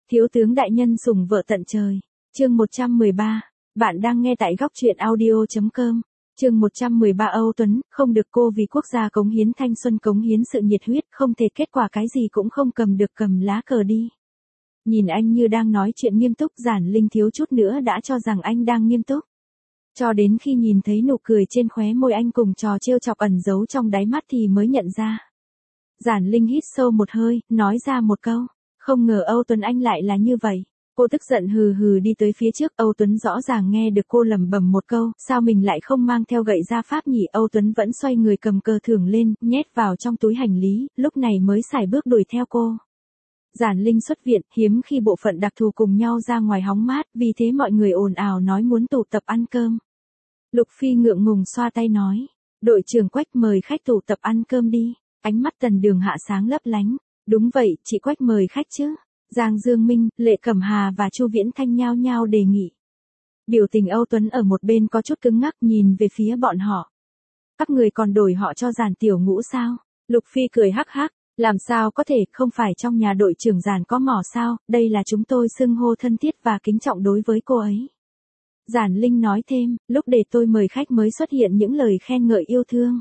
Thiếu tướng đại nhân sủng vợ tận trời. Chương 113. Bạn đang nghe tại góc truyện audio.com. Chương 113 Âu Tuấn, không được cô vì quốc gia cống hiến thanh xuân, cống hiến sự nhiệt huyết, không thể kết quả cái gì cũng không cầm được, cầm lá cờ đi. Nhìn anh như đang nói chuyện nghiêm túc, Giản Linh thiếu chút nữa đã cho rằng anh đang nghiêm túc. Cho đến khi nhìn thấy nụ cười trên khóe môi anh cùng trò trêu chọc ẩn giấu trong đáy mắt thì mới nhận ra. Giản Linh hít sâu một hơi, nói ra một câu. Không ngờ Âu Tuấn anh lại là như vậy. Cô tức giận hừ hừ đi tới phía trước. Âu Tuấn rõ ràng nghe được cô lẩm bẩm một câu, sao mình lại không mang theo gậy ra pháp nhỉ? Âu Tuấn vẫn xoay người cầm cờ thưởng lên, nhét vào trong túi hành lý, lúc này mới sải bước đuổi theo cô. Giản Linh xuất viện, hiếm khi bộ phận đặc thù cùng nhau ra ngoài hóng mát, vì thế mọi người ồn ào nói muốn tụ tập ăn cơm. Lục Phi ngượng ngùng xoa tay nói, đội trưởng Quách mời khách tụ tập ăn cơm đi. Ánh mắt Tần Đường Hạ sáng lấp lánh. Đúng vậy, chị Quách mời khách chứ. Giang Dương Minh, Lệ Cẩm Hà và Chu Viễn Thanh nhao nhao đề nghị. Biểu tình Âu Tuấn ở một bên có chút cứng ngắc nhìn về phía bọn họ. Các người còn đổi họ cho Giản tiểu ngũ sao? Lục Phi cười hắc hắc, làm sao có thể, không phải trong nhà đội trưởng Giản có mỏ sao, đây là chúng tôi xưng hô thân thiết và kính trọng đối với cô ấy. Giản Linh nói thêm, lúc để tôi mời khách mới xuất hiện những lời khen ngợi yêu thương.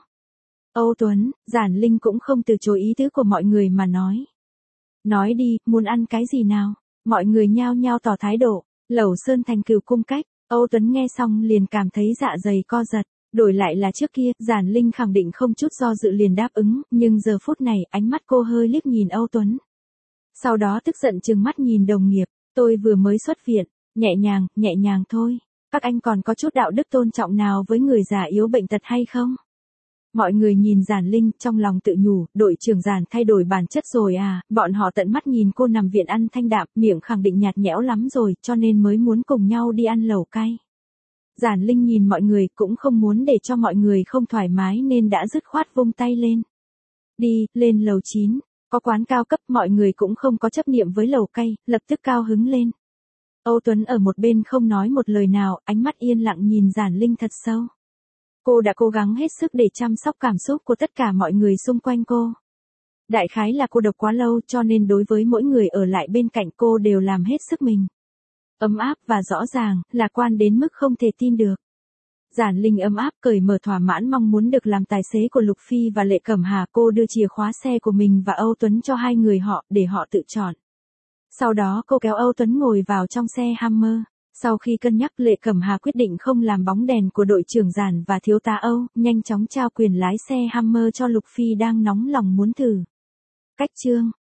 Âu Tuấn, Giản Linh cũng không từ chối ý tứ của mọi người mà nói. Nói đi, muốn ăn cái gì nào? Mọi người nhao nhao tỏ thái độ. Lẩu Sơn Thành Cửu Cung cách. Âu Tuấn nghe xong liền cảm thấy dạ dày co giật. Đổi lại là trước kia, Giản Linh khẳng định không chút do dự liền đáp ứng, nhưng giờ phút này, ánh mắt cô hơi liếc nhìn Âu Tuấn. Sau đó tức giận trừng mắt nhìn đồng nghiệp, tôi vừa mới xuất viện, nhẹ nhàng thôi. Các anh còn có chút đạo đức tôn trọng nào với người già yếu bệnh tật hay không? Mọi người nhìn Giản Linh, trong lòng tự nhủ, đội trưởng Giản thay đổi bản chất rồi à, bọn họ tận mắt nhìn cô nằm viện ăn thanh đạm, miệng khẳng định nhạt nhẽo lắm rồi, cho nên mới muốn cùng nhau đi ăn lẩu cay. Giản Linh nhìn mọi người, cũng không muốn để cho mọi người không thoải mái nên đã dứt khoát vung tay lên. Đi, lên lầu 9, có quán cao cấp, mọi người cũng không có chấp niệm với lẩu cay, lập tức cao hứng lên. Âu Tuấn ở một bên không nói một lời nào, ánh mắt yên lặng nhìn Giản Linh thật sâu. Cô đã cố gắng hết sức để chăm sóc cảm xúc của tất cả mọi người xung quanh cô. Đại khái là cô độc quá lâu cho nên đối với mỗi người ở lại bên cạnh cô đều làm hết sức mình. Ấm áp và rõ ràng, lạc quan đến mức không thể tin được. Giản Linh ấm áp cởi mở thỏa mãn mong muốn được làm tài xế của Lục Phi và Lệ Cẩm Hà. Cô đưa chìa khóa xe của mình và Âu Tuấn cho hai người họ để họ tự chọn. Sau đó cô kéo Âu Tuấn ngồi vào trong xe Hummer. Sau khi cân nhắc, Lệ Cẩm Hà quyết định không làm bóng đèn của đội trưởng Giản và thiếu tá Âu, nhanh chóng trao quyền lái xe Hummer cho Lục Phi đang nóng lòng muốn thử. Cách chương